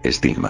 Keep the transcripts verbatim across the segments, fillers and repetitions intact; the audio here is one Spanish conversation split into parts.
Estigma.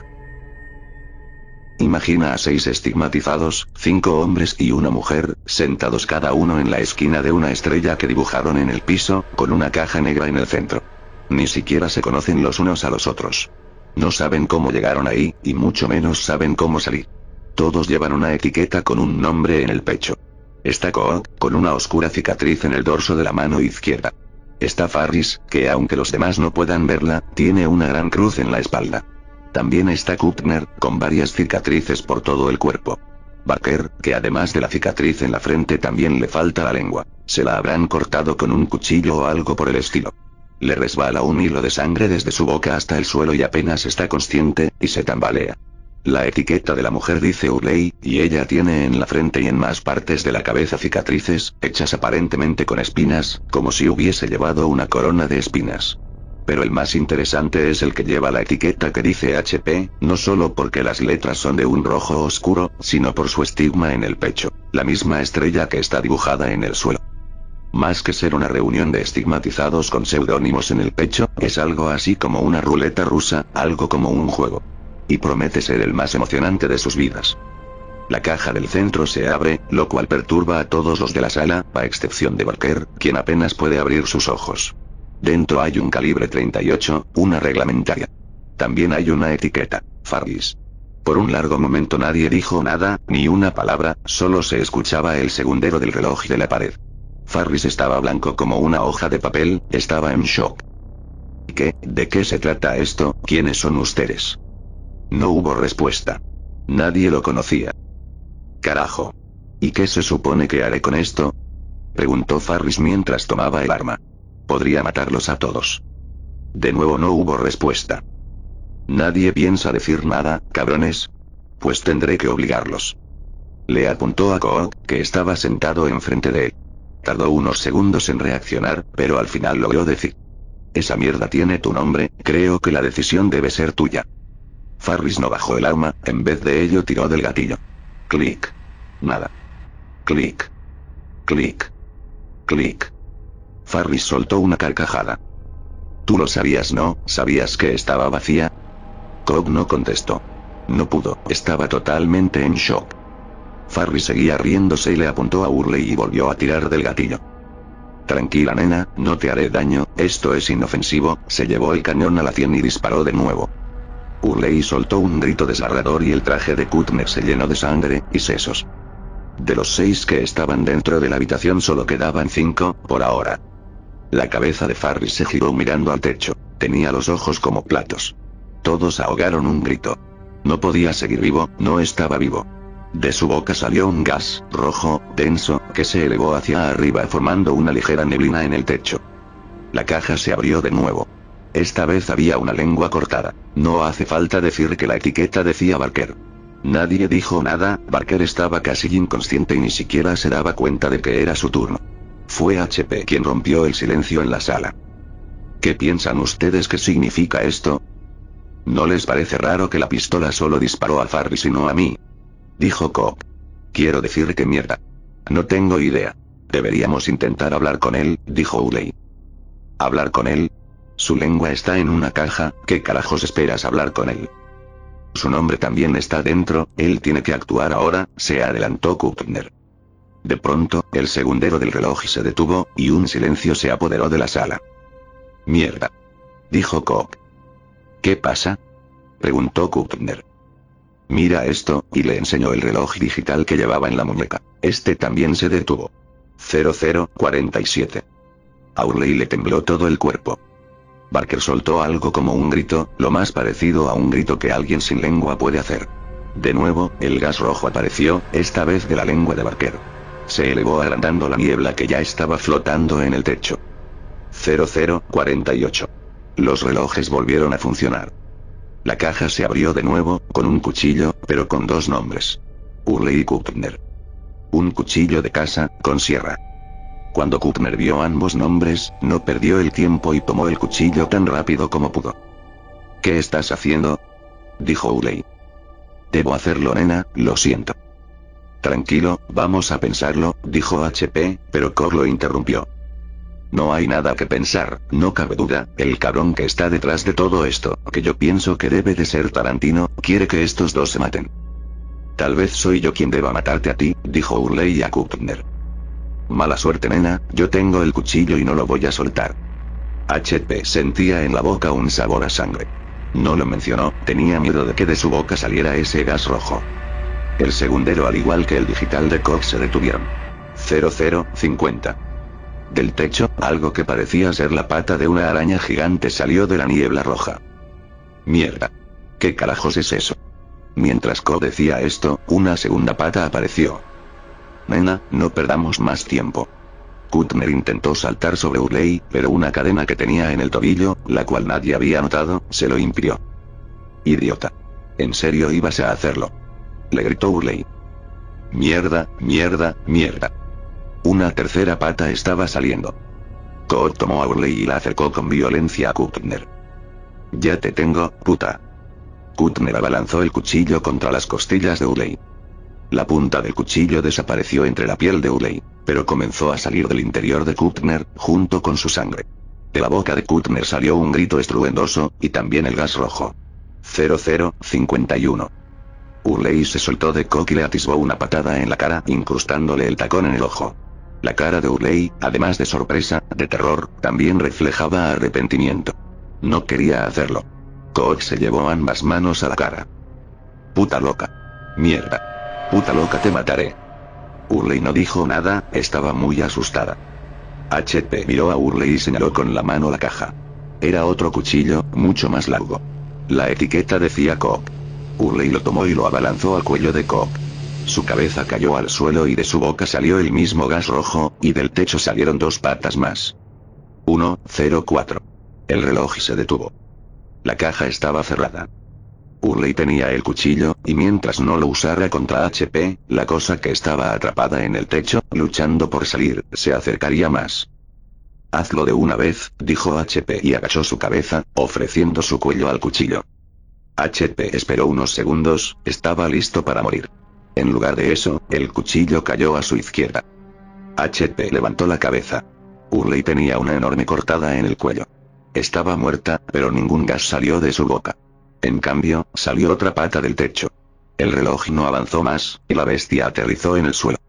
Imagina a seis estigmatizados, cinco hombres y una mujer, sentados cada uno en la esquina de una estrella que dibujaron en el piso, con una caja negra en el centro. Ni siquiera se conocen los unos a los otros. No saben cómo llegaron ahí, y mucho menos saben cómo salir. Todos llevan una etiqueta con un nombre en el pecho. Está Cook, con una oscura cicatriz en el dorso de la mano izquierda. Está Farris, que aunque los demás no puedan verla, tiene una gran cruz en la espalda. También está Kuttner, con varias cicatrices por todo el cuerpo. Barker, que además de la cicatriz en la frente también le falta la lengua. Se la habrán cortado con un cuchillo o algo por el estilo. Le resbala un hilo de sangre desde su boca hasta el suelo y apenas está consciente, y se tambalea. La etiqueta de la mujer dice Hurley, y ella tiene en la frente y en más partes de la cabeza cicatrices, hechas aparentemente con espinas, como si hubiese llevado una corona de espinas. Pero el más interesante es el que lleva la etiqueta que dice H P, no solo porque las letras son de un rojo oscuro, sino por su estigma en el pecho, la misma estrella que está dibujada en el suelo. Más que ser una reunión de estigmatizados con seudónimos en el pecho, es algo así como una ruleta rusa, algo como un juego. Y promete ser el más emocionante de sus vidas. La caja del centro se abre, lo cual perturba a todos los de la sala, a excepción de Barker, quien apenas puede abrir sus ojos. Dentro hay un calibre treinta y ocho, una reglamentaria. También hay una etiqueta, Farris. Por un largo momento nadie dijo nada, ni una palabra, solo se escuchaba el segundero del reloj de la pared. Farris estaba blanco como una hoja de papel, estaba en shock. ¿Qué? ¿De qué se trata esto? ¿Quiénes son ustedes? No hubo respuesta. Nadie lo conocía. Carajo. ¿Y qué se supone que haré con esto? Preguntó Farris mientras tomaba el arma. Podría matarlos a todos. De nuevo no hubo respuesta. ¿Nadie piensa decir nada, cabrones? Pues tendré que obligarlos. Le apuntó a Cook, que estaba sentado enfrente de él. Tardó unos segundos en reaccionar, pero al final logró decir: esa mierda tiene tu nombre, creo que la decisión debe ser tuya. Farris no bajó el arma, en vez de ello tiró del gatillo. Clic. Nada. Clic. Clic. Clic. Farris soltó una carcajada. Tú lo sabías, ¿no? ¿Sabías que estaba vacía? Cobb no contestó. No pudo, estaba totalmente en shock. Farris seguía riéndose y le apuntó a Hurley y volvió a tirar del gatillo. Tranquila nena, no te haré daño, esto es inofensivo. Se llevó el cañón a la sien y disparó de nuevo. Hurley soltó un grito desgarrador y el traje de Kuttner se llenó de sangre y sesos. De los seis que estaban dentro de la habitación solo quedaban cinco, por ahora. La cabeza de Farris se giró mirando al techo. Tenía los ojos como platos. Todos ahogaron un grito. No podía seguir vivo, no estaba vivo. De su boca salió un gas, rojo, denso, que se elevó hacia arriba formando una ligera neblina en el techo. La caja se abrió de nuevo. Esta vez había una lengua cortada. No hace falta decir que la etiqueta decía Barker. Nadie dijo nada, Barker estaba casi inconsciente y ni siquiera se daba cuenta de que era su turno. Fue H P quien rompió el silencio en la sala. ¿Qué piensan ustedes que significa esto? ¿No les parece raro que la pistola solo disparó a Farris y no a mí? Dijo Cobb. Quiero decir que mierda. No tengo idea. Deberíamos intentar hablar con él, dijo Hurley. ¿Hablar con él? Su lengua está en una caja, ¿qué carajos esperas hablar con él? Su nombre también está dentro, él tiene que actuar ahora, se adelantó Kuttner. De pronto, el segundero del reloj se detuvo, y un silencio se apoderó de la sala. Mierda. Dijo Cobb. ¿Qué pasa? Preguntó Kuttner. Mira esto, y le enseñó el reloj digital que llevaba en la muñeca. Este también se detuvo. cero cero cuarenta y siete. A Hurley le tembló todo el cuerpo. Barker soltó algo como un grito, lo más parecido a un grito que alguien sin lengua puede hacer. De nuevo, el gas rojo apareció, esta vez de la lengua de Barker. Se elevó agrandando la niebla que ya estaba flotando en el techo. cero cero cuarenta y ocho. Los relojes volvieron a funcionar. La caja se abrió de nuevo, con un cuchillo, pero con dos nombres. Hurley y Kuttner. Un cuchillo de casa, con sierra. Cuando Kuttner vio ambos nombres, no perdió el tiempo y tomó el cuchillo tan rápido como pudo. ¿Qué estás haciendo? Dijo Hurley. Debo hacerlo, nena, lo siento. Tranquilo, vamos a pensarlo, dijo H P, pero Cobb lo interrumpió. No hay nada que pensar, no cabe duda, el cabrón que está detrás de todo esto, que yo pienso que debe de ser Tarantino, quiere que estos dos se maten. Tal vez soy yo quien deba matarte a ti, dijo Hurley a Kuttner. Mala suerte, nena, yo tengo el cuchillo y no lo voy a soltar. H P sentía en la boca un sabor a sangre. No lo mencionó, tenía miedo de que de su boca saliera ese gas rojo. El segundero al igual que el digital de Cobb se detuvieron. cero cero cincuenta. Del techo, algo que parecía ser la pata de una araña gigante salió de la niebla roja. Mierda. ¿Qué carajos es eso? Mientras Cobb decía esto, una segunda pata apareció. Nena, no perdamos más tiempo. Kuttner intentó saltar sobre Hurley, pero una cadena que tenía en el tobillo, la cual nadie había notado, se lo impidió. Idiota. ¿En serio ibas a hacerlo? Le gritó Hurley. Mierda, mierda, mierda. Una tercera pata estaba saliendo. Cobb tomó a Hurley y la acercó con violencia a Kuttner. Ya te tengo, puta. Kuttner abalanzó el cuchillo contra las costillas de Hurley. La punta del cuchillo desapareció entre la piel de Hurley, pero comenzó a salir del interior de Kuttner, junto con su sangre. De la boca de Kuttner salió un grito estruendoso, y también el gas rojo. cero cero cincuenta y uno. Hurley se soltó de Cobb y le atisbó una patada en la cara, incrustándole el tacón en el ojo. La cara de Hurley, además de sorpresa, de terror, también reflejaba arrepentimiento. No quería hacerlo. Cobb se llevó ambas manos a la cara. Puta loca. Mierda. Puta loca, te mataré. Hurley no dijo nada, estaba muy asustada. H P miró a Hurley y señaló con la mano la caja. Era otro cuchillo, mucho más largo. La etiqueta decía Cobb. Hurley lo tomó y lo abalanzó al cuello de Cobb. Su cabeza cayó al suelo y de su boca salió el mismo gas rojo, y del techo salieron dos patas más. uno cero cuatro. El reloj se detuvo. La caja estaba cerrada. Hurley tenía el cuchillo, y mientras no lo usara contra H P, la cosa que estaba atrapada en el techo, luchando por salir, se acercaría más. Hazlo de una vez, dijo H P y agachó su cabeza, ofreciendo su cuello al cuchillo. H P esperó unos segundos, estaba listo para morir. En lugar de eso, el cuchillo cayó a su izquierda. H P levantó la cabeza. Hurley tenía una enorme cortada en el cuello. Estaba muerta, pero ningún gas salió de su boca. En cambio, salió otra pata del techo. El reloj no avanzó más, y la bestia aterrizó en el suelo.